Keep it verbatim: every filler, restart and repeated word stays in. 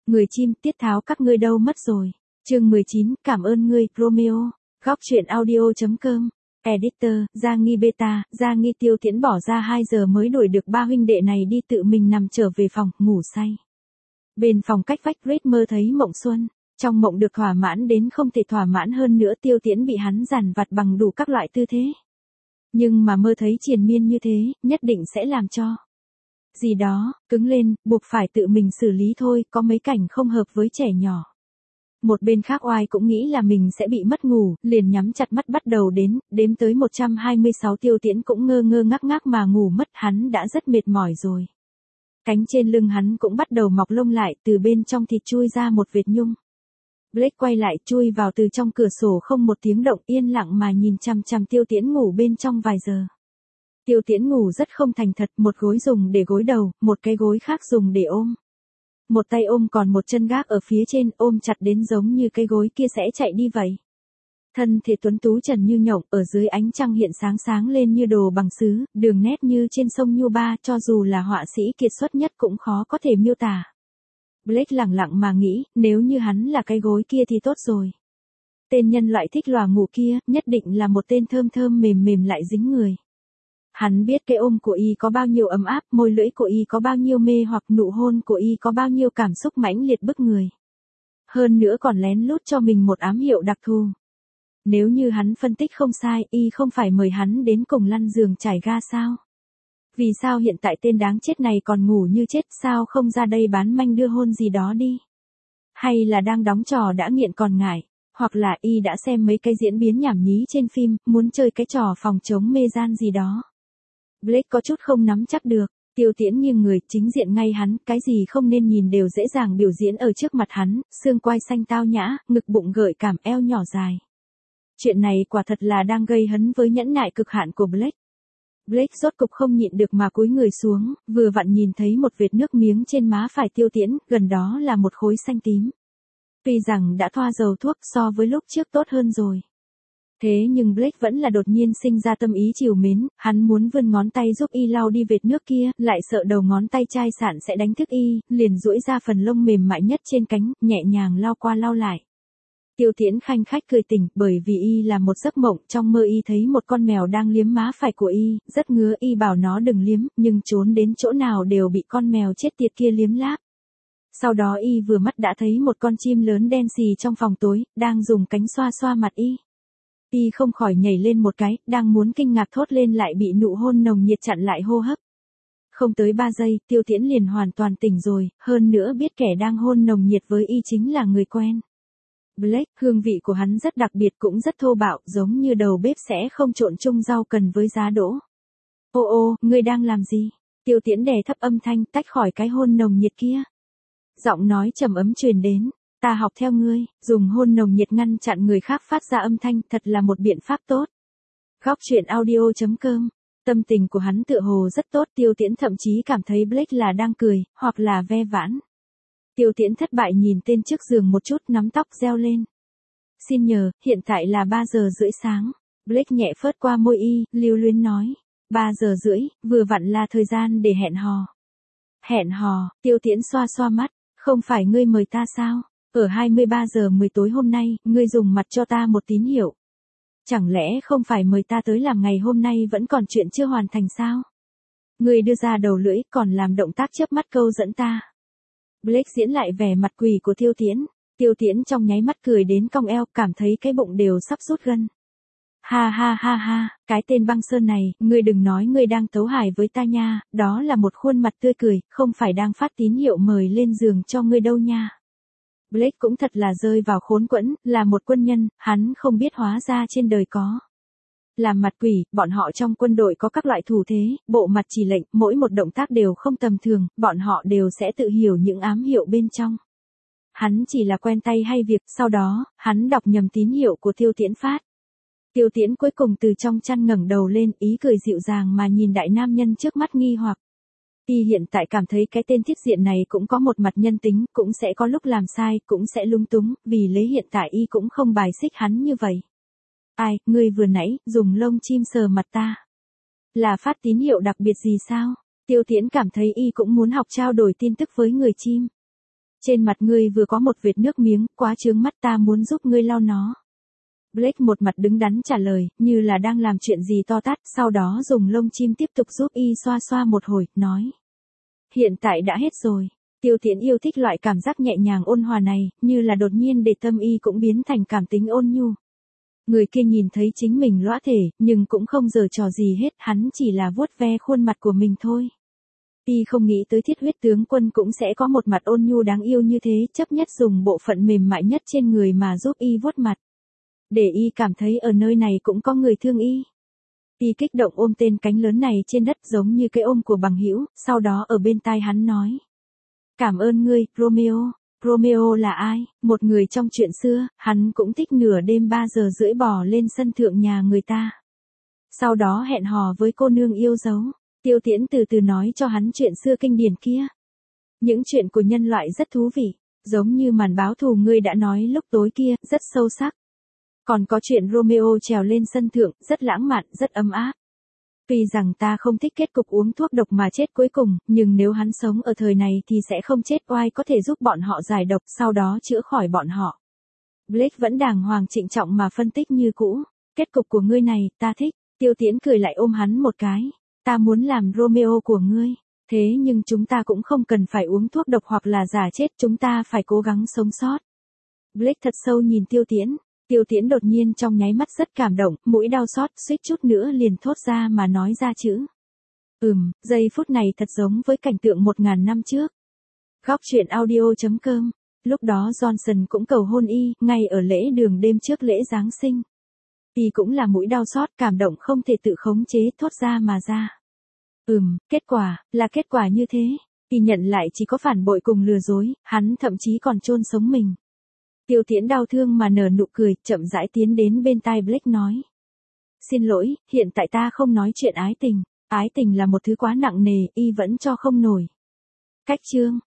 Người chim, tiết tháo các ngươi đâu mất rồi. Chương mười chín, cảm ơn ngươi, Romeo. Góc truyện audio chấm com. Editor, Gia Nghi Beta, Gia Nghi Tiêu Tiễn bỏ ra hai giờ mới đuổi được ba huynh đệ này đi tự mình nằm trở về phòng, ngủ say. Bên phòng cách vách Red mơ thấy mộng xuân. Trong mộng được thỏa mãn đến không thể thỏa mãn hơn nữa, Tiêu Tiễn bị hắn dằn vặt bằng đủ các loại tư thế. Nhưng mà mơ thấy triền miên như thế, nhất định sẽ làm cho gì đó, cứng lên, buộc phải tự mình xử lý thôi, có mấy cảnh không hợp với trẻ nhỏ. Một bên khác Oai cũng nghĩ là mình sẽ bị mất ngủ, liền nhắm chặt mắt bắt đầu đến, đếm tới một trăm hai mươi sáu. Tiêu Tiễn cũng ngơ ngơ ngác ngác mà ngủ mất, hắn đã rất mệt mỏi rồi. Cánh trên lưng hắn cũng bắt đầu mọc lông lại, từ bên trong thịt chui ra một vệt nhung. Blake quay lại, chui vào từ trong cửa sổ không một tiếng động, yên lặng mà nhìn chằm chằm Tiêu Tiễn ngủ bên trong vài giờ. Tiêu Tiễn ngủ rất không thành thật, một gối dùng để gối đầu, một cái gối khác dùng để ôm. Một tay ôm còn một chân gác ở phía trên, ôm chặt đến giống như cái gối kia sẽ chạy đi vậy. Thân thể tuấn tú trần như nhộng, ở dưới ánh trăng hiện sáng sáng lên như đồ bằng sứ, đường nét như trên sông Nhu Ba, cho dù là họa sĩ kiệt xuất nhất cũng khó có thể miêu tả. Blake lẳng lặng mà nghĩ, nếu như hắn là cái gối kia thì tốt rồi. Tên nhân loại thích lòa ngủ kia, nhất định là một tên thơm thơm mềm mềm lại dính người. Hắn biết cái ôm của y có bao nhiêu ấm áp, môi lưỡi của y có bao nhiêu mê hoặc, nụ hôn của y có bao nhiêu cảm xúc mãnh liệt bức người. Hơn nữa còn lén lút cho mình một ám hiệu đặc thù. Nếu như hắn phân tích không sai, y không phải mời hắn đến cùng lăn giường trải ga sao? Vì sao hiện tại tên đáng chết này còn ngủ như chết, sao không ra đây bán manh đưa hôn gì đó đi? Hay là đang đóng trò đã nghiện còn ngại? Hoặc là y đã xem mấy cái diễn biến nhảm nhí trên phim, muốn chơi cái trò phòng chống mê gian gì đó? Blake có chút không nắm chắc được. Tiêu Tiễn nghiêng người, chính diện ngay hắn, cái gì không nên nhìn đều dễ dàng biểu diễn ở trước mặt hắn, xương quai xanh tao nhã, ngực bụng gợi cảm, eo nhỏ dài. Chuyện này quả thật là đang gây hấn với nhẫn nại cực hạn của Blake. Blake rốt cục không nhịn được mà cúi người xuống, vừa vặn nhìn thấy một vệt nước miếng trên má phải Tiêu Tiễn, gần đó là một khối xanh tím. Tuy rằng đã thoa dầu thuốc, so với lúc trước tốt hơn rồi. Thế nhưng Blake vẫn là đột nhiên sinh ra tâm ý trìu mến, hắn muốn vươn ngón tay giúp y lau đi vệt nước kia, lại sợ đầu ngón tay chai sạn sẽ đánh thức y, liền duỗi ra phần lông mềm mại nhất trên cánh, nhẹ nhàng lau qua lau lại. Tiêu Tiễn khanh khách cười tỉnh, bởi vì y là một giấc mộng, trong mơ y thấy một con mèo đang liếm má phải của y, rất ngứa, y bảo nó đừng liếm, nhưng trốn đến chỗ nào đều bị con mèo chết tiệt kia liếm láp. Sau đó y vừa mắt đã thấy một con chim lớn đen xì trong phòng tối, đang dùng cánh xoa xoa mặt y. Y không khỏi nhảy lên một cái, đang muốn kinh ngạc thốt lên lại bị nụ hôn nồng nhiệt chặn lại hô hấp. Không tới ba giây, Tiêu Tiễn liền hoàn toàn tỉnh rồi, hơn nữa biết kẻ đang hôn nồng nhiệt với y chính là người quen. Blake, hương vị của hắn rất đặc biệt cũng rất thô bạo, giống như đầu bếp sẽ không trộn chung rau cần với giá đỗ. Ô ô, ngươi đang làm gì? Tiêu Tiễn đè thấp âm thanh, tách khỏi cái hôn nồng nhiệt kia. Giọng nói trầm ấm truyền đến. Ta học theo ngươi, dùng hôn nồng nhiệt ngăn chặn người khác phát ra âm thanh, thật là một biện pháp tốt. Góc truyện audio chấm com. Tâm tình của hắn tựa hồ rất tốt, Tiêu Tiễn thậm chí cảm thấy Blake là đang cười, hoặc là ve vãn. Tiêu Tiễn thất bại nhìn tên trước giường một chút, nắm tóc reo lên. Xin nhờ, hiện tại là ba giờ rưỡi sáng. Blake nhẹ phớt qua môi y, lưu luyến nói. ba giờ rưỡi, vừa vặn là thời gian để hẹn hò. Hẹn hò, Tiêu Tiễn xoa xoa mắt, không phải ngươi mời ta sao? Ở hai mươi ba giờ mười tối hôm nay, ngươi dùng mặt cho ta một tín hiệu. Chẳng lẽ không phải mời ta tới làm ngày hôm nay vẫn còn chuyện chưa hoàn thành sao? Ngươi đưa ra đầu lưỡi còn làm động tác chớp mắt câu dẫn ta. Blake diễn lại vẻ mặt quỷ của Tiêu Tiễn. Tiêu Tiễn trong nháy mắt cười đến cong eo, cảm thấy cái bụng đều sắp rút gân. Ha ha ha ha, cái tên băng sơn này, ngươi đừng nói ngươi đang tấu hài với ta nha, đó là một khuôn mặt tươi cười, không phải đang phát tín hiệu mời lên giường cho ngươi đâu nha. Blake cũng thật là rơi vào khốn quẫn, là một quân nhân, hắn không biết hóa ra trên đời có. Làm mặt quỷ, bọn họ trong quân đội có các loại thủ thế, bộ mặt chỉ lệnh, mỗi một động tác đều không tầm thường, bọn họ đều sẽ tự hiểu những ám hiệu bên trong. Hắn chỉ là quen tay hay việc, sau đó, hắn đọc nhầm tín hiệu của Tiêu Tiễn phát. Tiêu Tiễn cuối cùng từ trong chăn ngẩng đầu lên, ý cười dịu dàng mà nhìn đại nam nhân trước mắt nghi hoặc. Y hiện tại cảm thấy cái tên thiết diện này cũng có một mặt nhân tính, cũng sẽ có lúc làm sai, cũng sẽ lung túng, vì lấy hiện tại Y cũng không bài xích hắn như vậy. Ai, ngươi vừa nãy, dùng lông chim sờ mặt ta. Là phát tín hiệu đặc biệt gì sao? Tiêu Tiễn cảm thấy Y cũng muốn học trao đổi tin tức với người chim. Trên mặt ngươi vừa có một vệt nước miếng, quá chướng mắt, ta muốn giúp ngươi lau nó. Blake một mặt đứng đắn trả lời, như là đang làm chuyện gì to tát, sau đó dùng lông chim tiếp tục giúp y xoa xoa một hồi, nói. Hiện tại đã hết rồi. Tiêu Tiễn yêu thích loại cảm giác nhẹ nhàng ôn hòa này, như là đột nhiên để tâm y cũng biến thành cảm tính ôn nhu. Người kia nhìn thấy chính mình lõa thể, nhưng cũng không giở trò gì hết, hắn chỉ là vuốt ve khuôn mặt của mình thôi. Y không nghĩ tới Thiết Huyết tướng quân cũng sẽ có một mặt ôn nhu đáng yêu như thế, chấp nhất dùng bộ phận mềm mại nhất trên người mà giúp y vuốt mặt. Để y cảm thấy ở nơi này cũng có người thương y. Y kích động ôm tên cánh lớn này trên đất giống như cái ôm của bằng hữu, sau đó ở bên tai hắn nói. Cảm ơn ngươi, Romeo. Romeo là ai? Một người trong chuyện xưa, hắn cũng thích nửa đêm ba giờ rưỡi bò lên sân thượng nhà người ta. Sau đó hẹn hò với cô nương yêu dấu. Tiêu Tiễn từ từ nói cho hắn chuyện xưa kinh điển kia. Những chuyện của nhân loại rất thú vị, giống như màn báo thù ngươi đã nói lúc tối kia, rất sâu sắc. Còn có chuyện Romeo trèo lên sân thượng, rất lãng mạn, rất ấm áp. Tuy rằng ta không thích kết cục uống thuốc độc mà chết cuối cùng, nhưng nếu hắn sống ở thời này thì sẽ không chết, oai có thể giúp bọn họ giải độc, sau đó chữa khỏi bọn họ. Blake vẫn đàng hoàng trịnh trọng mà phân tích như cũ. Kết cục của ngươi này, ta thích. Tiêu Tiễn cười lại ôm hắn một cái. Ta muốn làm Romeo của ngươi. Thế nhưng chúng ta cũng không cần phải uống thuốc độc hoặc là giả chết, chúng ta phải cố gắng sống sót. Blake thật sâu nhìn Tiêu Tiễn. Tiêu Tiễn đột nhiên trong nháy mắt rất cảm động, mũi đau xót, suýt chút nữa liền thốt ra mà nói ra chữ. Ừm, giây phút này thật giống với cảnh tượng một ngàn năm trước. Góc truyện audio chấm com. Lúc đó Johnson cũng cầu hôn y, ngay ở lễ đường đêm trước lễ Giáng sinh. Y cũng là mũi đau xót, cảm động không thể tự khống chế, thốt ra mà ra. Ừm, kết quả, là kết quả như thế. Y nhận lại chỉ có phản bội cùng lừa dối, hắn thậm chí còn chôn sống mình. Tiêu Tiễn đau thương mà nở nụ cười, chậm rãi tiến đến bên tai Blake nói. Xin lỗi, hiện tại ta không nói chuyện ái tình. Ái tình là một thứ quá nặng nề, y vẫn cho không nổi. Cách chương.